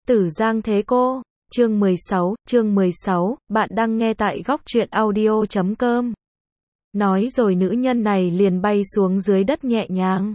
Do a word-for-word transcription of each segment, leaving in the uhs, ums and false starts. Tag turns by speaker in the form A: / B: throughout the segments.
A: Tử Giang Thế Cô, chương mười sáu, chương mười sáu, bạn đang nghe tại góc truyện audio chấm com. Nói rồi nữ nhân này liền bay xuống dưới đất nhẹ nhàng.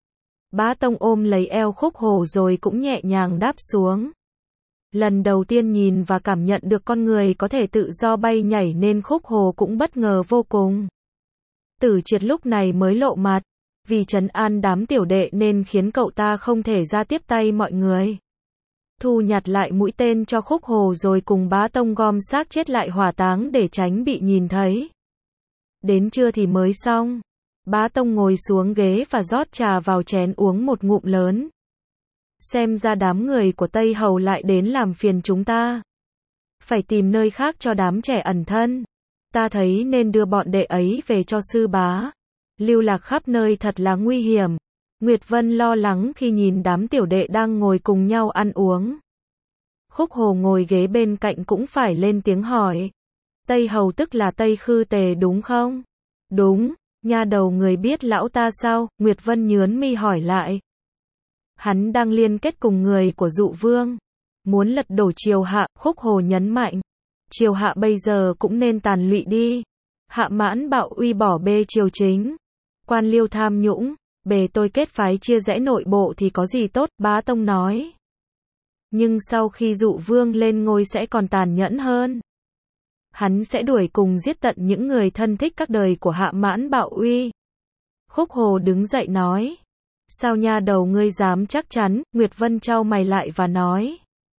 A: Bá Tông ôm lấy eo Khúc Hồ rồi cũng nhẹ nhàng đáp xuống. Lần đầu tiên nhìn và cảm nhận được con người có thể tự do bay nhảy nên Khúc Hồ cũng bất ngờ vô cùng. Tử Triệt lúc này mới lộ mặt, vì trấn an đám tiểu đệ nên khiến cậu ta không thể ra tiếp tay mọi người. Thu nhặt lại mũi tên cho Khúc Hồ rồi cùng Bá Tông gom xác chết lại hỏa táng để tránh bị nhìn thấy. Đến trưa thì mới xong. Bá Tông ngồi xuống ghế và rót trà vào chén uống một ngụm lớn. Xem ra đám người của Tây Hầu lại đến làm phiền chúng ta. Phải tìm nơi khác cho đám trẻ ẩn thân. Ta thấy nên đưa bọn đệ ấy về cho sư bá. Lưu lạc khắp nơi thật là nguy hiểm. Nguyệt Vân lo lắng khi nhìn đám tiểu đệ đang ngồi cùng nhau ăn uống. Khúc Hồ ngồi ghế bên cạnh cũng phải lên tiếng hỏi. Tây Hầu tức là Tây Khư Tề đúng không? Đúng, nha đầu người biết lão ta sao? Nguyệt Vân nhớn mi hỏi lại. Hắn đang liên kết cùng người của Dụ Vương. Muốn lật đổ triều Hạ, Khúc Hồ nhấn mạnh. Triều Hạ bây giờ cũng nên tàn lụy đi. Hạ Mãn Bạo Uy bỏ bê triều chính. Quan liêu tham nhũng. Bề tôi kết phái chia rẽ nội bộ thì có gì tốt, Bá Tông nói. Nhưng sau khi Dụ Vương lên ngôi sẽ còn tàn nhẫn hơn. Hắn sẽ đuổi cùng giết tận những người thân thích các đời của Hạ Mãn Bạo Uy. Khúc Hồ đứng dậy nói. Sao nha đầu ngươi dám chắc chắn? Nguyệt Vân chau mày lại và nói.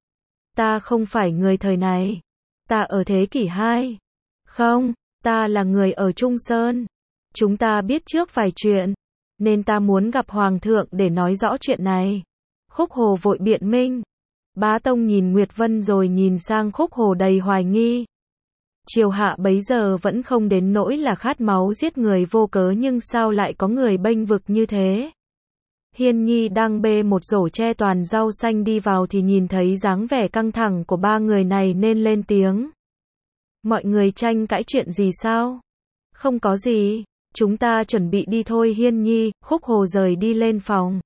A: Ta không phải người thời này. Ta ở thế kỷ hai. Không, ta là người ở Trung Sơn. Chúng ta biết trước vài chuyện. Nên ta muốn gặp Hoàng thượng để nói rõ chuyện này. Khúc Hồ vội biện minh. Bá Tông nhìn Nguyệt Vân rồi nhìn sang Khúc Hồ đầy hoài nghi. Triều Hạ bấy giờ vẫn không đến nỗi là khát máu giết người vô cớ nhưng sao lại có người bênh vực như thế? Hiên Nhi đang bê một rổ tre toàn rau xanh đi vào thì nhìn thấy dáng vẻ căng thẳng của ba người này nên lên tiếng. Mọi người tranh cãi chuyện gì sao? Không có gì. Chúng ta chuẩn bị đi thôi Hiên Nhi. Khúc Hồ rời đi lên phòng.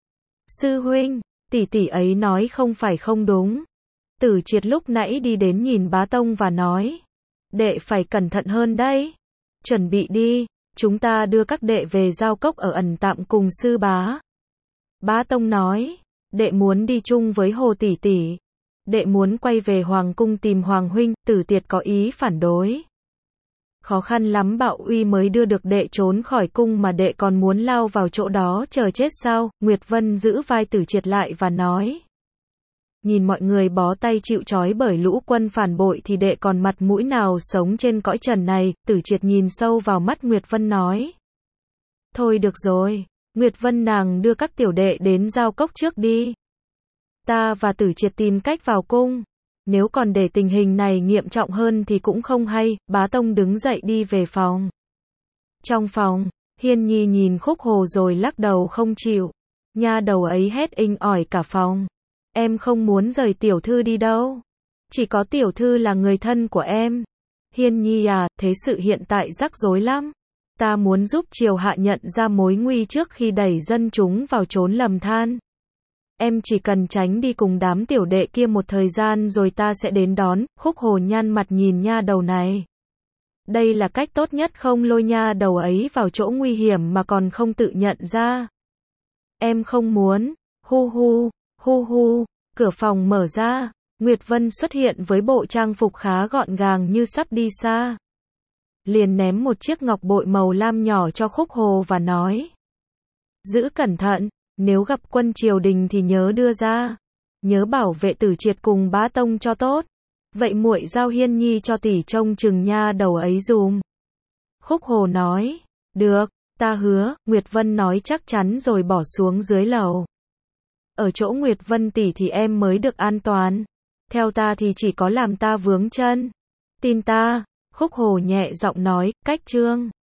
A: Sư huynh, tỷ tỷ ấy nói không phải không đúng. Tử Triệt lúc nãy đi đến nhìn Bá Tông và nói. Đệ phải cẩn thận hơn đấy. Chuẩn bị đi, chúng ta đưa các đệ về giao cốc ở ẩn tạm cùng sư bá. Bá Tông nói. Đệ muốn đi chung với Hồ tỷ tỷ. Đệ muốn quay về Hoàng cung tìm Hoàng huynh. Tử Triệt có ý phản đối. Khó khăn lắm Bạo Uy mới đưa được đệ trốn khỏi cung mà đệ còn muốn lao vào chỗ đó chờ chết sao? Nguyệt Vân giữ vai Tử Triệt lại và nói. Nhìn mọi người bó tay chịu trói bởi lũ quân phản bội thì đệ còn mặt mũi nào sống trên cõi trần này? Tử Triệt nhìn sâu vào mắt Nguyệt Vân nói. Thôi được rồi, Nguyệt Vân nàng đưa các tiểu đệ đến giao cốc trước đi. Ta và Tử Triệt tìm cách vào cung. Nếu còn để tình hình này nghiêm trọng hơn thì cũng không hay. Bá Tông đứng dậy đi về phòng. Trong phòng, Hiên Nhi nhìn Khúc Hồ rồi lắc đầu không chịu. Nha đầu ấy hét inh ỏi cả phòng. Em không muốn rời tiểu thư đi đâu. Chỉ có tiểu thư là người thân của em. Hiên Nhi à, thế sự hiện tại rắc rối lắm. Ta muốn giúp triều Hạ nhận ra mối nguy trước khi đẩy dân chúng vào chốn lầm than. Em chỉ cần tránh đi cùng đám tiểu đệ kia một thời gian rồi ta sẽ đến đón. Khúc Hồ nhăn mặt nhìn nha đầu này. Đây là cách tốt nhất không lôi nha đầu ấy vào chỗ nguy hiểm mà còn không tự nhận ra. Em không muốn. Hu hu, hu hu. Cửa phòng mở ra. Nguyệt Vân xuất hiện với bộ trang phục khá gọn gàng như sắp đi xa. Liền ném một chiếc ngọc bội màu lam nhỏ cho Khúc Hồ và nói. Giữ cẩn thận. Nếu gặp quân triều đình thì nhớ đưa ra. Nhớ bảo vệ Tử Triệt cùng Bá Tông cho tốt. Vậy muội giao Hiên Nhi cho tỷ trông chừng nha đầu ấy dùm. Khúc Hồ nói. Được, ta hứa. Nguyệt Vân nói chắc chắn rồi bỏ xuống dưới lầu. Ở chỗ Nguyệt Vân tỷ thì em mới được an toàn. Theo ta thì chỉ có làm ta vướng chân. Tin ta. Khúc Hồ nhẹ giọng nói. Cách chương.